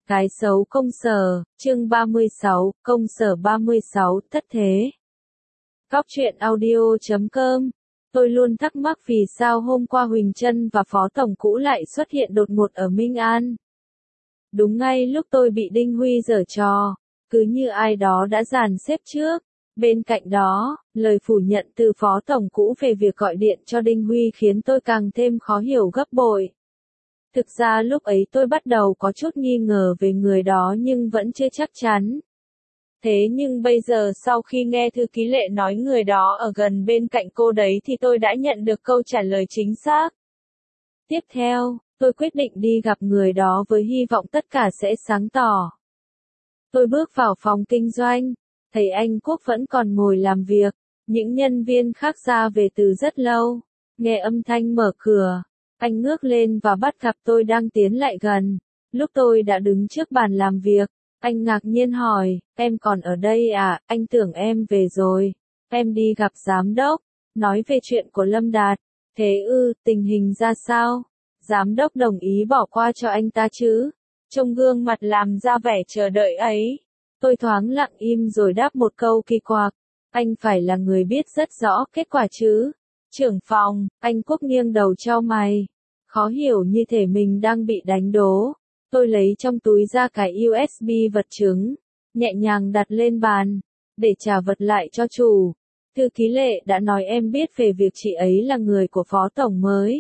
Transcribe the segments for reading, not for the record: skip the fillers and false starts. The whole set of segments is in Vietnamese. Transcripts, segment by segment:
Cái xấu công sở, chương 36, công sở 36, thất thế. Góc truyện audio.com. Tôi luôn thắc mắc vì sao hôm qua Huỳnh Trân và Phó Tổng cũ lại xuất hiện đột ngột ở Minh An. Đúng ngay lúc tôi bị Đinh Huy giở trò, cứ như ai đó đã dàn xếp trước. Bên cạnh đó, lời phủ nhận từ Phó Tổng cũ về việc gọi điện cho Đinh Huy khiến tôi càng thêm khó hiểu gấp bội. Thực ra lúc ấy tôi bắt đầu có chút nghi ngờ về người đó nhưng vẫn chưa chắc chắn. Thế nhưng bây giờ sau khi nghe thư ký Lệ nói người đó ở gần bên cạnh cô đấy thì tôi đã nhận được câu trả lời chính xác. Tiếp theo, tôi quyết định đi gặp người đó với hy vọng tất cả sẽ sáng tỏ. Tôi bước vào phòng kinh doanh, thấy anh Quốc vẫn còn ngồi làm việc, những nhân viên khác ra về từ rất lâu. Nghe âm thanh mở cửa, anh ngước lên và bắt gặp tôi đang tiến lại gần. Lúc tôi đã đứng trước bàn làm việc, anh ngạc nhiên hỏi, em còn ở đây à, anh tưởng em về rồi. Em đi gặp giám đốc, nói về chuyện của Lâm Đạt. Thế tình hình ra sao? Giám đốc đồng ý bỏ qua cho anh ta chứ? Trông gương mặt làm ra vẻ chờ đợi ấy. Tôi thoáng lặng im rồi đáp một câu kỳ quặc. Anh phải là người biết rất rõ kết quả chứ? Trưởng phòng, anh Quốc nghiêng đầu chau mày. Khó hiểu như thể mình đang bị đánh đố. Tôi lấy trong túi ra cái USB vật chứng, nhẹ nhàng đặt lên bàn, để trả vật lại cho chủ. Thư ký Lệ đã nói em biết về việc chị ấy là người của Phó Tổng mới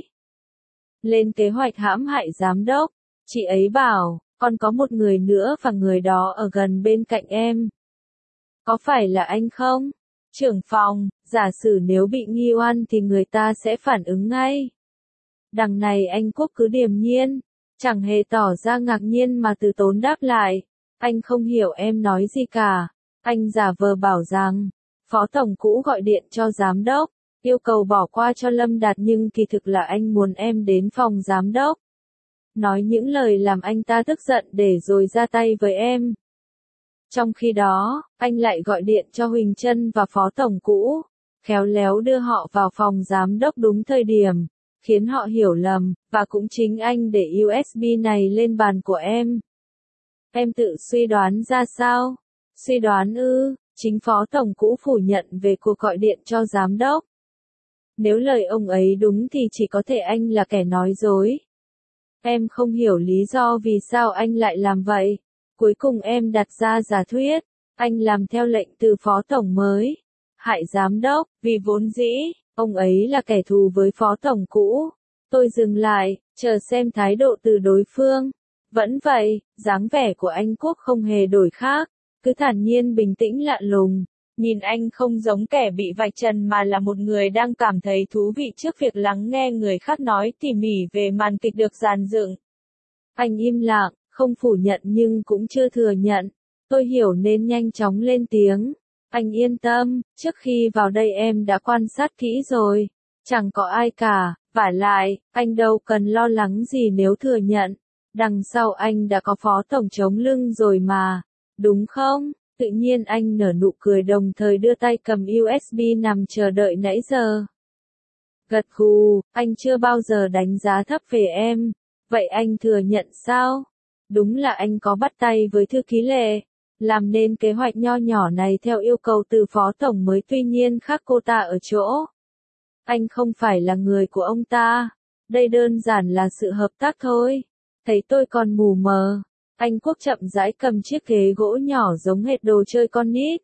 lên kế hoạch hãm hại giám đốc. Chị ấy bảo, còn có một người nữa và người đó ở gần bên cạnh em. Có phải là anh không? Trưởng phòng, giả sử nếu bị nghi oan thì người ta sẽ phản ứng ngay. Đằng này anh Quốc cứ điềm nhiên, chẳng hề tỏ ra ngạc nhiên mà từ tốn đáp lại. Anh không hiểu em nói gì cả. Anh giả vờ bảo rằng, Phó Tổng cũ gọi điện cho giám đốc, yêu cầu bỏ qua cho Lâm Đạt nhưng kỳ thực là anh muốn em đến phòng giám đốc. Nói những lời làm anh ta tức giận để rồi ra tay với em. Trong khi đó, anh lại gọi điện cho Huỳnh Trân và Phó Tổng cũ, khéo léo đưa họ vào phòng giám đốc đúng thời điểm, khiến họ hiểu lầm, và cũng chính anh để USB này lên bàn của em. Em tự suy đoán ra sao? Suy đoán chính Phó Tổng cũ phủ nhận về cuộc gọi điện cho giám đốc. Nếu lời ông ấy đúng thì chỉ có thể anh là kẻ nói dối. Em không hiểu lý do vì sao anh lại làm vậy. Cuối cùng em đặt ra giả thuyết, anh làm theo lệnh từ Phó Tổng mới, hại giám đốc, vì vốn dĩ, ông ấy là kẻ thù với Phó Tổng cũ. Tôi dừng lại, chờ xem thái độ từ đối phương. Vẫn vậy, dáng vẻ của anh Quốc không hề đổi khác, cứ thản nhiên bình tĩnh lạ lùng. Nhìn anh không giống kẻ bị vạch trần mà là một người đang cảm thấy thú vị trước việc lắng nghe người khác nói tỉ mỉ về màn kịch được dàn dựng. Anh im lặng, không phủ nhận nhưng cũng chưa thừa nhận. Tôi hiểu nên nhanh chóng lên tiếng. Anh yên tâm, trước khi vào đây em đã quan sát kỹ rồi. Chẳng có ai cả, vả lại, anh đâu cần lo lắng gì nếu thừa nhận. Đằng sau anh đã có Phó Tổng chống lưng rồi mà, đúng không? Tự nhiên anh nở nụ cười đồng thời đưa tay cầm USB nằm chờ đợi nãy giờ. Gật gù, anh chưa bao giờ đánh giá thấp về em. Vậy anh thừa nhận sao? Đúng là anh có bắt tay với thư ký Lệ, làm nên kế hoạch nho nhỏ này theo yêu cầu từ Phó Tổng mới, tuy nhiên khác cô ta ở chỗ. Anh không phải là người của ông ta. Đây đơn giản là sự hợp tác thôi. Thấy tôi còn mù mờ, anh Quốc chậm rãi cầm chiếc ghế gỗ nhỏ giống hệt đồ chơi con nít,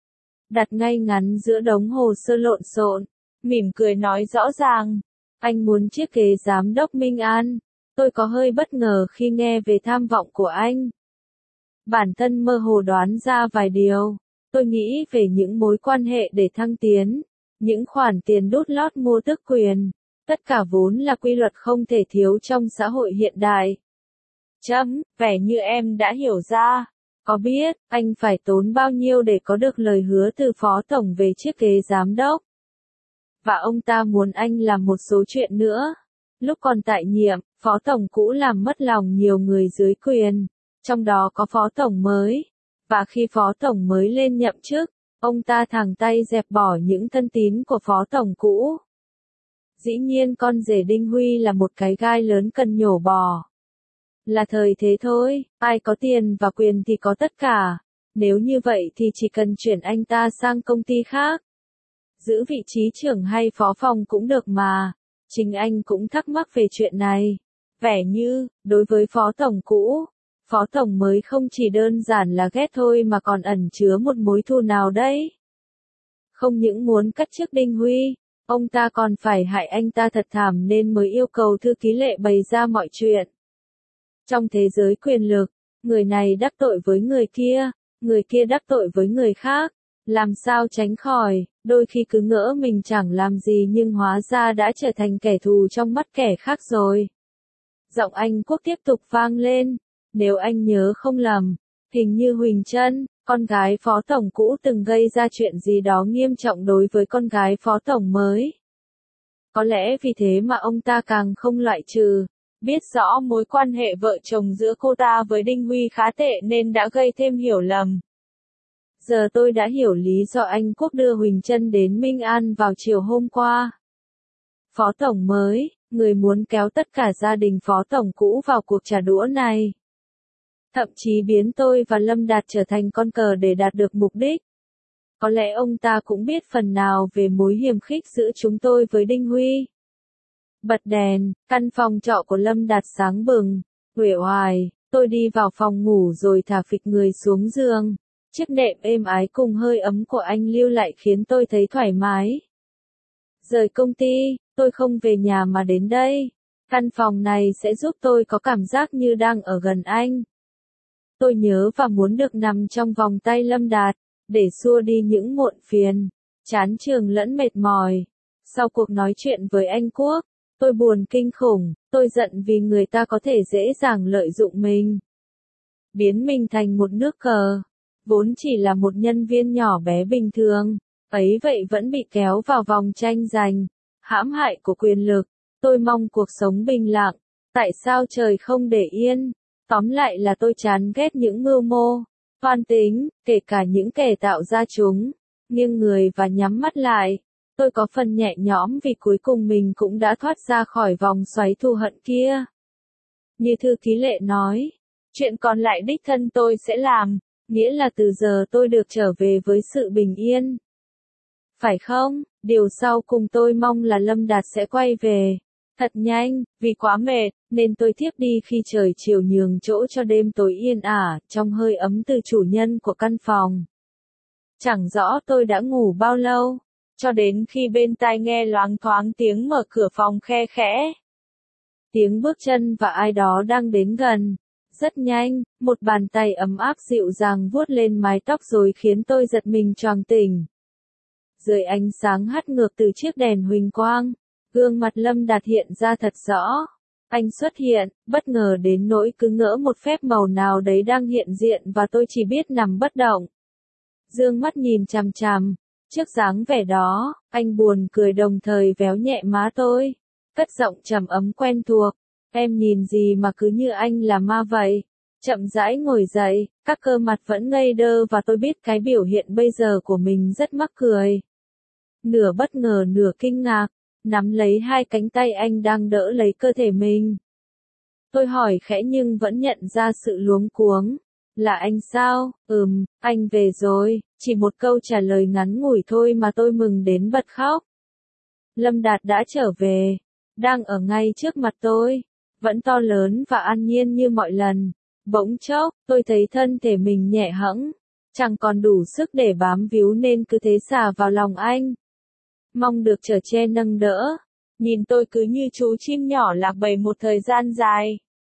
đặt ngay ngắn giữa đống hồ sơ lộn xộn, mỉm cười nói rõ ràng, anh muốn chiếc ghế giám đốc Minh An. Tôi có hơi bất ngờ khi nghe về tham vọng của anh. Bản thân mơ hồ đoán ra vài điều. Tôi nghĩ về những mối quan hệ để thăng tiến, những khoản tiền đút lót mua tước quyền. Tất cả vốn là quy luật không thể thiếu trong xã hội hiện đại. Vẻ như em đã hiểu ra. Có biết, anh phải tốn bao nhiêu để có được lời hứa từ Phó Tổng về chiếc ghế giám đốc? Và ông ta muốn anh làm một số chuyện nữa. Lúc còn tại nhiệm, Phó Tổng cũ làm mất lòng nhiều người dưới quyền, trong đó có Phó Tổng mới. Và khi Phó Tổng mới lên nhậm chức, ông ta thẳng tay dẹp bỏ những thân tín của Phó Tổng cũ. Dĩ nhiên con rể Đinh Huy là một cái gai lớn cần nhổ bỏ. Là thời thế thôi, ai có tiền và quyền thì có tất cả. Nếu như vậy thì chỉ cần chuyển anh ta sang công ty khác. Giữ vị trí trưởng hay phó phòng cũng được mà. Chính anh cũng thắc mắc về chuyện này. Vẻ như, đối với phó tổng cũ, phó tổng mới không chỉ đơn giản là ghét thôi mà còn ẩn chứa một mối thù nào đấy. Không những muốn cắt chức Đinh Huy, ông ta còn phải hại anh ta thật thảm nên mới yêu cầu thư ký Lệ bày ra mọi chuyện. Trong thế giới quyền lực, người này đắc tội với người kia đắc tội với người khác, làm sao tránh khỏi, đôi khi cứ ngỡ mình chẳng làm gì nhưng hóa ra đã trở thành kẻ thù trong mắt kẻ khác rồi. Giọng Anh Quốc tiếp tục vang lên, nếu anh nhớ không lầm, hình như Huỳnh Trân, con gái phó tổng cũ từng gây ra chuyện gì đó nghiêm trọng đối với con gái phó tổng mới. Có lẽ vì thế mà ông ta càng không loại trừ. Biết rõ mối quan hệ vợ chồng giữa cô ta với Đinh Huy khá tệ nên đã gây thêm hiểu lầm. Giờ tôi đã hiểu lý do anh Quốc đưa Huỳnh Trân đến Minh An vào chiều hôm qua. Phó tổng mới, người muốn kéo tất cả gia đình phó tổng cũ vào cuộc trả đũa này. Thậm chí biến tôi và Lâm Đạt trở thành con cờ để đạt được mục đích. Có lẽ ông ta cũng biết phần nào về mối hiềm khích giữa chúng tôi với Đinh Huy. Bật đèn, căn phòng trọ của Lâm Đạt sáng bừng, uể oải, tôi đi vào phòng ngủ rồi thả phịch người xuống giường. Chiếc nệm êm ái cùng hơi ấm của anh lưu lại khiến tôi thấy thoải mái. Rời công ty, tôi không về nhà mà đến đây. Căn phòng này sẽ giúp tôi có cảm giác như đang ở gần anh. Tôi nhớ và muốn được nằm trong vòng tay Lâm Đạt, để xua đi những muộn phiền, chán chường lẫn mệt mỏi. Sau cuộc nói chuyện với anh Quốc, tôi buồn kinh khủng, tôi giận vì người ta có thể dễ dàng lợi dụng mình. Biến mình thành một nước cờ, vốn chỉ là một nhân viên nhỏ bé bình thường, ấy vậy vẫn bị kéo vào vòng tranh giành, hãm hại của quyền lực. Tôi mong cuộc sống bình lặng, tại sao trời không để yên? Tóm lại là tôi chán ghét những mưu mô, toan tính, kể cả những kẻ tạo ra chúng. Nghiêng người và nhắm mắt lại, tôi có phần nhẹ nhõm vì cuối cùng mình cũng đã thoát ra khỏi vòng xoáy thù hận kia. Như thư ký Lệ nói, chuyện còn lại đích thân tôi sẽ làm, nghĩa là từ giờ tôi được trở về với sự bình yên. Phải không? Điều sau cùng tôi mong là Lâm Đạt sẽ quay về. Thật nhanh, vì quá mệt, nên tôi thiếp đi khi trời chiều nhường chỗ cho đêm tối yên ả, trong hơi ấm từ chủ nhân của căn phòng. Chẳng rõ tôi đã ngủ bao lâu, cho đến khi bên tai nghe loáng thoáng tiếng mở cửa phòng khe khẽ. Tiếng bước chân và ai đó đang đến gần. Rất nhanh, một bàn tay ấm áp dịu dàng vuốt lên mái tóc rồi khiến tôi giật mình choàng tỉnh. Dưới ánh sáng hắt ngược từ chiếc đèn huỳnh quang, gương mặt Lâm Đạt hiện ra thật rõ. Anh xuất hiện, bất ngờ đến nỗi cứ ngỡ một phép màu nào đấy đang hiện diện và tôi chỉ biết nằm bất động. Dương mắt nhìn chằm chằm, trước dáng vẻ đó, anh buồn cười đồng thời véo nhẹ má tôi. Cất giọng trầm ấm quen thuộc, em nhìn gì mà cứ như anh là ma vậy. Chậm rãi ngồi dậy, các cơ mặt vẫn ngây đơ và tôi biết cái biểu hiện bây giờ của mình rất mắc cười. Nửa bất ngờ nửa kinh ngạc, nắm lấy hai cánh tay anh đang đỡ lấy cơ thể mình. Tôi hỏi khẽ nhưng vẫn nhận ra sự luống cuống. Là anh sao? Anh về rồi, chỉ một câu trả lời ngắn ngủi thôi mà tôi mừng đến bật khóc. Lâm Đạt đã trở về, đang ở ngay trước mặt tôi, vẫn to lớn và an nhiên như mọi lần. Bỗng chốc, tôi thấy thân thể mình nhẹ hẫng, chẳng còn đủ sức để bám víu nên cứ thế xả vào lòng anh. Mong được chở che nâng đỡ, nhìn tôi cứ như chú chim nhỏ lạc bầy một thời gian dài.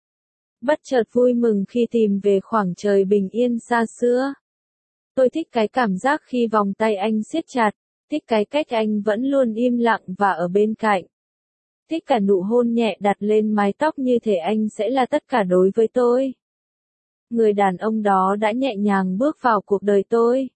Bất chợt vui mừng khi tìm về khoảng trời bình yên xa xưa. Tôi thích cái cảm giác khi vòng tay anh siết chặt, thích cái cách anh vẫn luôn im lặng và ở bên cạnh. Thích cả nụ hôn nhẹ đặt lên mái tóc như thể anh sẽ là tất cả đối với tôi. Người đàn ông đó đã nhẹ nhàng bước vào cuộc đời tôi.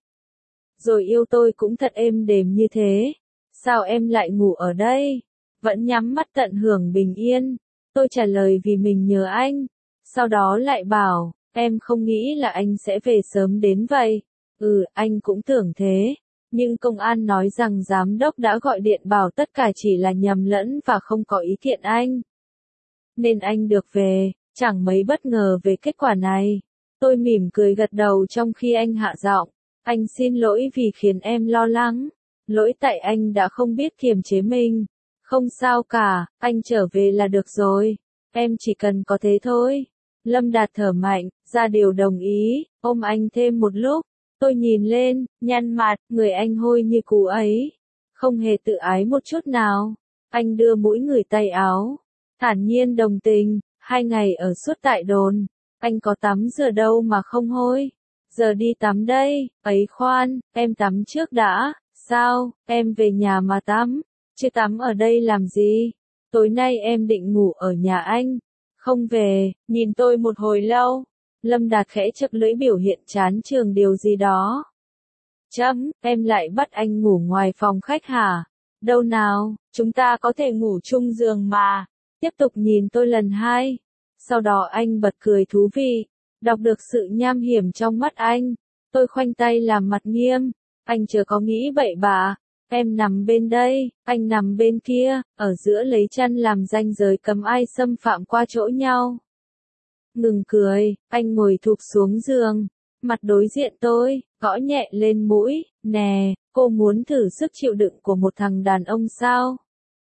Rồi yêu tôi cũng thật êm đềm như thế. Sao em lại ngủ ở đây? Vẫn nhắm mắt tận hưởng bình yên. Tôi trả lời vì mình nhớ anh. Sau đó lại bảo, em không nghĩ là anh sẽ về sớm đến vậy. Anh cũng tưởng thế. Nhưng công an nói rằng giám đốc đã gọi điện bảo tất cả chỉ là nhầm lẫn và không có ý kiện anh. Nên anh được về. Chẳng mấy bất ngờ về kết quả này. Tôi mỉm cười gật đầu trong khi anh hạ giọng. Anh xin lỗi vì khiến em lo lắng. Lỗi tại anh đã không biết kiềm chế mình. Không sao cả, anh trở về là được rồi. Em chỉ cần có thế thôi. Lâm Đạt thở mạnh, ra điều đồng ý, ôm anh thêm một lúc. Tôi nhìn lên, nhăn mặt, người anh hôi như cú ấy. Không hề tự ái một chút nào. Anh đưa mũi người tay áo. Thản nhiên đồng tình, 2 ngày ở suốt tại đồn. Anh có tắm rửa đâu mà không hôi. Giờ đi tắm đây, ấy khoan, em tắm trước đã. Sao, em về nhà mà tắm. Chứ tắm ở đây làm gì? Tối nay em định ngủ ở nhà anh. Không về, nhìn tôi một hồi lâu. Lâm Đạt khẽ chậc lưỡi biểu hiện chán chường điều gì đó. Em lại bắt anh ngủ ngoài phòng khách hả? Đâu nào, chúng ta có thể ngủ chung giường mà. Tiếp tục nhìn tôi lần 2. Sau đó anh bật cười thú vị. Đọc được sự nham hiểm trong mắt anh. Tôi khoanh tay làm mặt nghiêm. Anh chưa có nghĩ bậy bạ. Em nằm bên đây, anh nằm bên kia, ở giữa lấy chăn làm ranh giới cấm ai xâm phạm qua chỗ nhau. Ngừng cười, anh ngồi thụp xuống giường, mặt đối diện tôi, gõ nhẹ lên mũi, nè, cô muốn thử sức chịu đựng của một thằng đàn ông sao?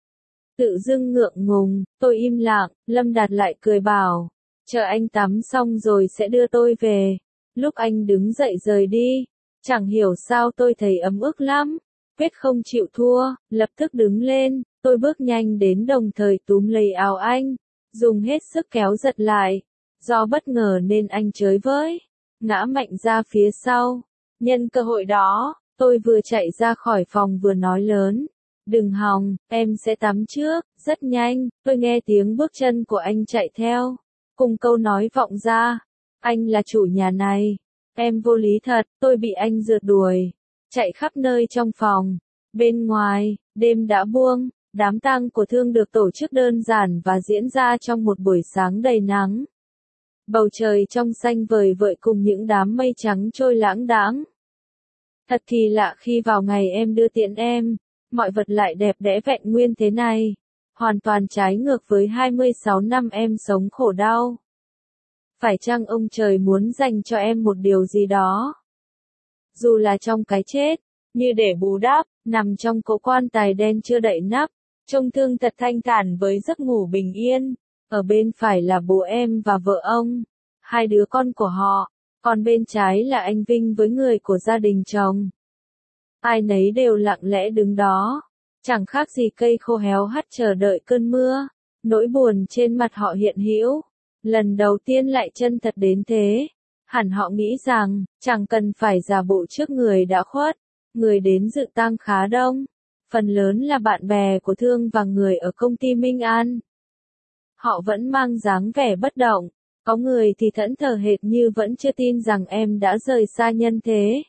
Tự dưng ngượng ngùng, tôi im lặng, Lâm Đạt lại cười bảo, chờ anh tắm xong rồi sẽ đưa tôi về. Lúc anh đứng dậy rời đi, chẳng hiểu sao tôi thấy ấm ức lắm. Quyết không chịu thua, lập tức đứng lên, tôi bước nhanh đến đồng thời túm lấy áo anh, dùng hết sức kéo giật lại. Do bất ngờ nên anh chới với, ngã mạnh ra phía sau. Nhân cơ hội đó, tôi vừa chạy ra khỏi phòng vừa nói lớn. Đừng hòng, em sẽ tắm trước. Rất nhanh, tôi nghe tiếng bước chân của anh chạy theo. Cùng câu nói vọng ra. Anh là chủ nhà này. Em vô lý thật, tôi bị anh rượt đuổi. Chạy khắp nơi trong phòng. Bên ngoài, đêm đã buông, đám tang của Thương được tổ chức đơn giản và diễn ra trong một buổi sáng đầy nắng. Bầu trời trong xanh vời vợi cùng những đám mây trắng trôi lãng đãng. Thật kỳ lạ khi vào ngày em đưa tiễn em, mọi vật lại đẹp đẽ vẹn nguyên thế này. Hoàn toàn trái ngược với 26 năm em sống khổ đau. Phải chăng ông trời muốn dành cho em một điều gì đó? Dù là trong cái chết, như để bù đắp, nằm trong cỗ quan tài đen chưa đậy nắp, trông Thương thật thanh thản với giấc ngủ bình yên. Ở bên phải là bố em và vợ ông, 2 đứa con của họ, còn bên trái là anh Vinh với người của gia đình chồng. Ai nấy đều lặng lẽ đứng đó, chẳng khác gì cây khô héo hắt chờ đợi cơn mưa. Nỗi buồn trên mặt họ hiện hữu, lần đầu tiên lại chân thật đến thế. Hẳn họ nghĩ rằng, chẳng cần phải giả bộ trước người đã khuất. Người đến dự tang khá đông, phần lớn là bạn bè của Thương và người ở công ty Minh An. Họ vẫn mang dáng vẻ bất động, có người thì thẫn thờ hệt như vẫn chưa tin rằng em đã rời xa nhân thế.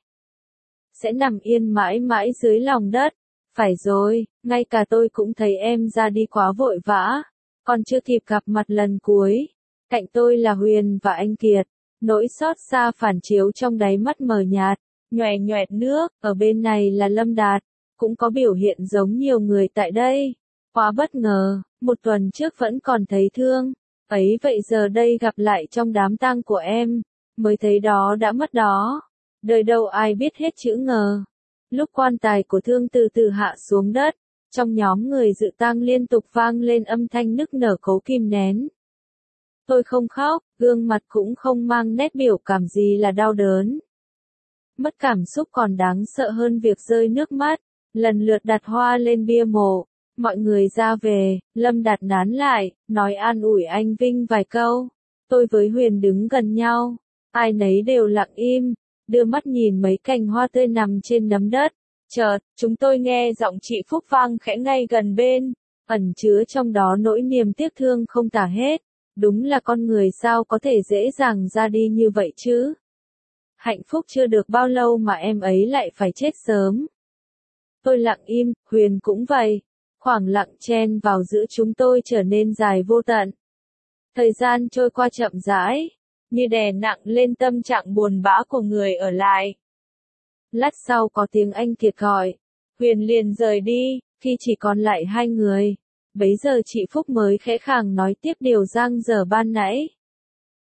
Sẽ nằm yên mãi mãi dưới lòng đất. Phải rồi, ngay cả tôi cũng thấy em ra đi quá vội vã, còn chưa kịp gặp mặt lần cuối. Cạnh tôi là Huyền và anh Kiệt, nỗi xót xa phản chiếu trong đáy mắt mờ nhạt, nhoẻn nhoẹt nước. Ở bên này là Lâm Đạt, cũng có biểu hiện giống nhiều người tại đây. Quá bất ngờ, một tuần trước vẫn còn thấy Thương, ấy vậy giờ đây gặp lại trong đám tang của em, mới thấy đó đã mất đó. Đời đâu ai biết hết chữ ngờ. Lúc quan tài của Thương từ từ hạ xuống đất, trong nhóm người dự tang liên tục vang lên âm thanh nức nở cố kìm nén. Tôi không khóc, gương mặt cũng không mang nét biểu cảm gì là đau đớn. Mất cảm xúc còn đáng sợ hơn việc rơi nước mắt. Lần lượt đặt hoa lên bia mộ, mọi người ra về, Lâm Đạt nán lại, nói an ủi anh Vinh vài câu. Tôi với Huyền đứng gần nhau, ai nấy đều lặng im, đưa mắt nhìn mấy cành hoa tươi nằm trên nấm đất. Chợt, chúng tôi nghe giọng chị Phúc vang khẽ ngay gần bên, ẩn chứa trong đó nỗi niềm tiếc thương không tả hết. Đúng là con người sao có thể dễ dàng ra đi như vậy chứ? Hạnh phúc chưa được bao lâu mà em ấy lại phải chết sớm. Tôi lặng im, Huyền cũng vậy. Khoảng lặng chen vào giữa chúng tôi trở nên dài vô tận. Thời gian trôi qua chậm rãi, như đè nặng lên tâm trạng buồn bã của người ở lại. Lát sau có tiếng anh Kiệt gọi, Huyền liền rời đi, khi chỉ còn lại 2 người. Bấy giờ chị Phúc mới khẽ khàng nói tiếp điều giang dở ban nãy.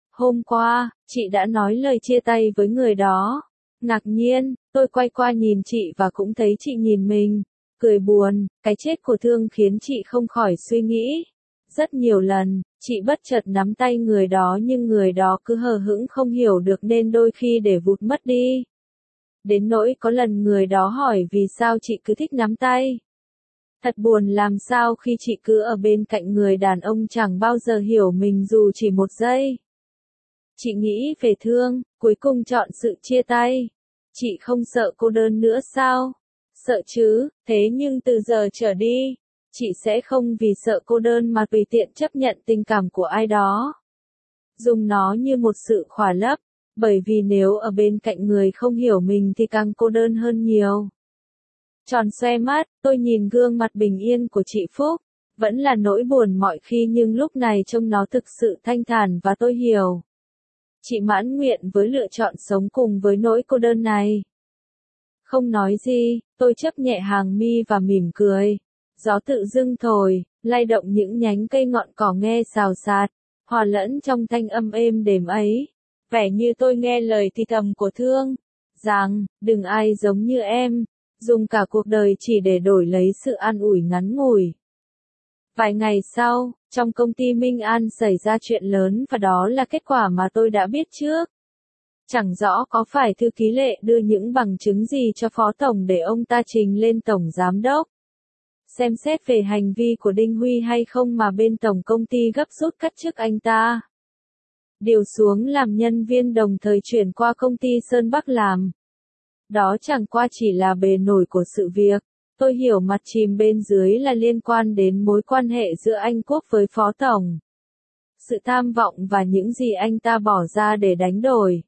Hôm qua, chị đã nói lời chia tay với người đó. Ngạc nhiên, tôi quay qua nhìn chị và cũng thấy chị nhìn mình. Cười buồn, cái chết của Thương khiến chị không khỏi suy nghĩ. Rất nhiều lần, chị bất chợt nắm tay người đó nhưng người đó cứ hờ hững không hiểu được nên đôi khi để vụt mất đi. Đến nỗi có lần người đó hỏi vì sao chị cứ thích nắm tay. Thật buồn làm sao khi chị cứ ở bên cạnh người đàn ông chẳng bao giờ hiểu mình dù chỉ một giây. Chị nghĩ về Thương, cuối cùng chọn sự chia tay. Chị không sợ cô đơn nữa sao? Sợ chứ, thế nhưng từ giờ trở đi, chị sẽ không vì sợ cô đơn mà tùy tiện chấp nhận tình cảm của ai đó. Dùng nó như một sự khỏa lấp, bởi vì nếu ở bên cạnh người không hiểu mình thì càng cô đơn hơn nhiều. Tròn xoe mắt, tôi nhìn gương mặt bình yên của chị Phúc, vẫn là nỗi buồn mọi khi nhưng lúc này trông nó thực sự thanh thản và tôi hiểu. Chị mãn nguyện với lựa chọn sống cùng với nỗi cô đơn này. Không nói gì, tôi chớp nhẹ hàng mi và mỉm cười. Gió tự dưng thổi, lay động những nhánh cây ngọn cỏ nghe xào xạc, hòa lẫn trong thanh âm êm đềm ấy. Vẻ như tôi nghe lời thì thầm của Thương, rằng, đừng ai giống như em, dùng cả cuộc đời chỉ để đổi lấy sự an ủi ngắn ngủi. Vài ngày sau, trong công ty Minh An xảy ra chuyện lớn và đó là kết quả mà tôi đã biết trước. Chẳng rõ có phải thư ký Lệ đưa những bằng chứng gì cho Phó Tổng để ông ta trình lên Tổng Giám Đốc. Xem xét về hành vi của Đinh Huy hay không mà bên tổng công ty gấp rút cắt chức anh ta. Điều xuống làm nhân viên đồng thời chuyển qua công ty Sơn Bắc làm. Đó chẳng qua chỉ là bề nổi của sự việc. Tôi hiểu mặt chìm bên dưới là liên quan đến mối quan hệ giữa anh Quốc với Phó Tổng. Sự tham vọng và những gì anh ta bỏ ra để đánh đổi.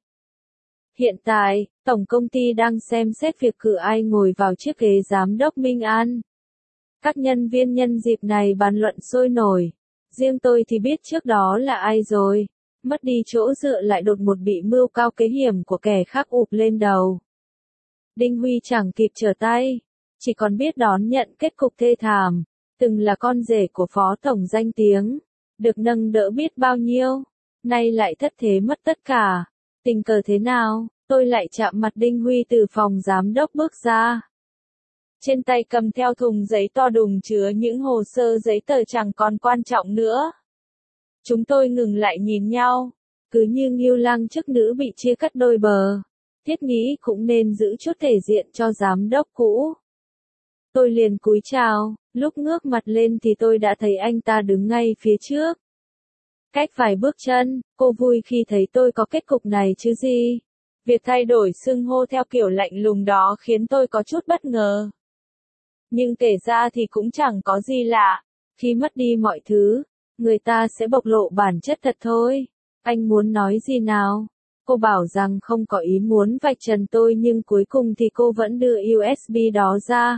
Hiện tại, tổng công ty đang xem xét việc cử ai ngồi vào chiếc ghế giám đốc Minh An. Các nhân viên nhân dịp này bàn luận sôi nổi. Riêng tôi thì biết trước đó là ai rồi. Mất đi chỗ dựa lại đột một bị mưu cao kế hiểm của kẻ khác ụp lên đầu. Đinh Huy chẳng kịp trở tay, chỉ còn biết đón nhận kết cục thê thảm. Từng là con rể của Phó Tổng danh tiếng, được nâng đỡ biết bao nhiêu, nay lại thất thế mất tất cả. Tình cờ thế nào, tôi lại chạm mặt Đinh Huy từ phòng giám đốc bước ra. Trên tay cầm theo thùng giấy to đùng chứa những hồ sơ giấy tờ chẳng còn quan trọng nữa. Chúng tôi ngừng lại nhìn nhau, cứ như ngưu lang chức nữ bị chia cắt đôi bờ. Thiết nghĩ cũng nên giữ chút thể diện cho giám đốc cũ. Tôi liền cúi chào, lúc ngước mặt lên thì tôi đã thấy anh ta đứng ngay phía trước. Cách vài bước chân, cô vui khi thấy tôi có kết cục này chứ gì. Việc thay đổi xưng hô theo kiểu lạnh lùng đó khiến tôi có chút bất ngờ. Nhưng kể ra thì cũng chẳng có gì lạ. Khi mất đi mọi thứ, người ta sẽ bộc lộ bản chất thật thôi. Anh muốn nói gì nào? Cô bảo rằng không có ý muốn vạch trần tôi nhưng cuối cùng thì cô vẫn đưa USB đó ra.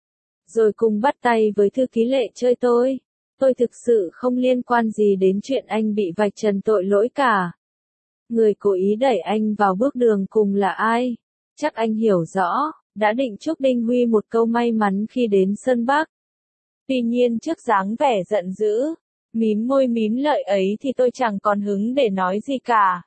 Rồi cùng bắt tay với thư ký Lệ chơi tôi. Tôi thực sự không liên quan gì đến chuyện anh bị vạch trần tội lỗi cả. Người cố ý đẩy anh vào bước đường cùng là ai? Chắc anh hiểu rõ, đã định chúc Đinh Huy một câu may mắn khi đến Sơn Bắc. Tuy nhiên trước dáng vẻ giận dữ, mím môi mím lợi ấy thì tôi chẳng còn hứng để nói gì cả.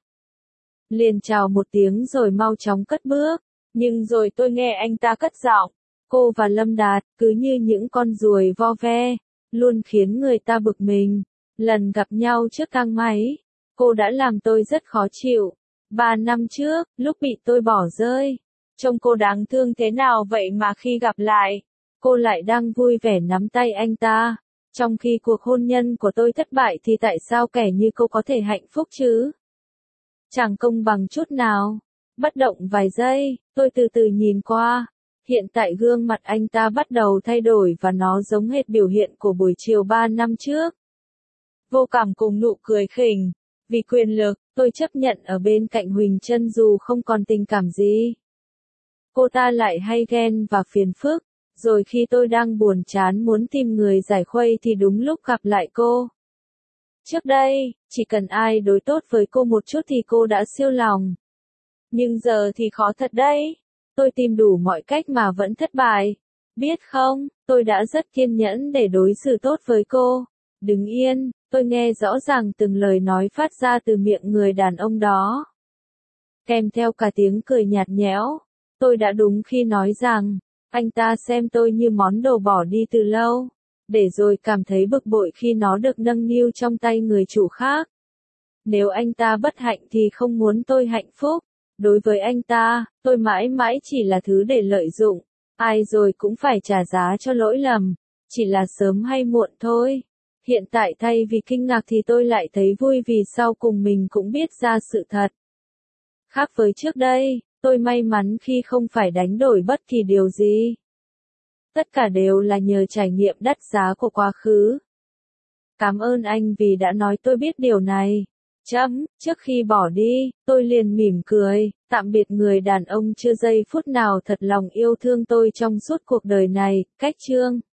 Liền chào một tiếng rồi mau chóng cất bước, nhưng rồi tôi nghe anh ta cất giọng. Cô và Lâm Đạt, cứ như những con ruồi vo ve, luôn khiến người ta bực mình. Lần gặp nhau trước thang máy, cô đã làm tôi rất khó chịu. 3 năm trước, lúc bị tôi bỏ rơi, trông cô đáng thương thế nào vậy mà khi gặp lại, cô lại đang vui vẻ nắm tay anh ta. Trong khi cuộc hôn nhân của tôi thất bại thì tại sao kẻ như cô có thể hạnh phúc chứ? Chẳng công bằng chút nào. Bất động vài giây, tôi từ từ nhìn qua. Hiện tại gương mặt anh ta bắt đầu thay đổi và nó giống hệt biểu hiện của buổi chiều 3 năm trước. Vô cảm cùng nụ cười khỉnh. Vì quyền lực, tôi chấp nhận ở bên cạnh Huỳnh Trân dù không còn tình cảm gì. Cô ta lại hay ghen và phiền phức. Rồi khi tôi đang buồn chán muốn tìm người giải khuây thì đúng lúc gặp lại cô. Trước đây, chỉ cần ai đối tốt với cô một chút thì cô đã siêu lòng. Nhưng giờ thì khó thật đấy. Tôi tìm đủ mọi cách mà vẫn thất bại. Biết không, tôi đã rất kiên nhẫn để đối xử tốt với cô. Đứng yên, Tôi nghe rõ ràng từng lời nói phát ra từ miệng người đàn ông đó. Kèm theo cả tiếng cười nhạt nhẽo. Tôi đã đúng khi nói rằng, anh ta xem tôi như món đồ bỏ đi từ lâu, để rồi cảm thấy bực bội khi nó được nâng niu trong tay người chủ khác. Nếu anh ta bất hạnh thì không muốn tôi hạnh phúc. Đối với anh ta, tôi mãi mãi chỉ là thứ để lợi dụng. Ai rồi cũng phải trả giá cho lỗi lầm. Chỉ là sớm hay muộn thôi. Hiện tại thay vì kinh ngạc thì tôi lại thấy vui vì sau cùng mình cũng biết ra sự thật. Khác với trước đây, tôi may mắn khi không phải đánh đổi bất kỳ điều gì. Tất cả đều là nhờ trải nghiệm đắt giá của quá khứ. Cảm ơn anh vì đã nói tôi biết điều này. Trước khi bỏ đi, tôi liền mỉm cười, tạm biệt người đàn ông chưa giây phút nào thật lòng yêu thương tôi trong suốt cuộc đời này, cách chương.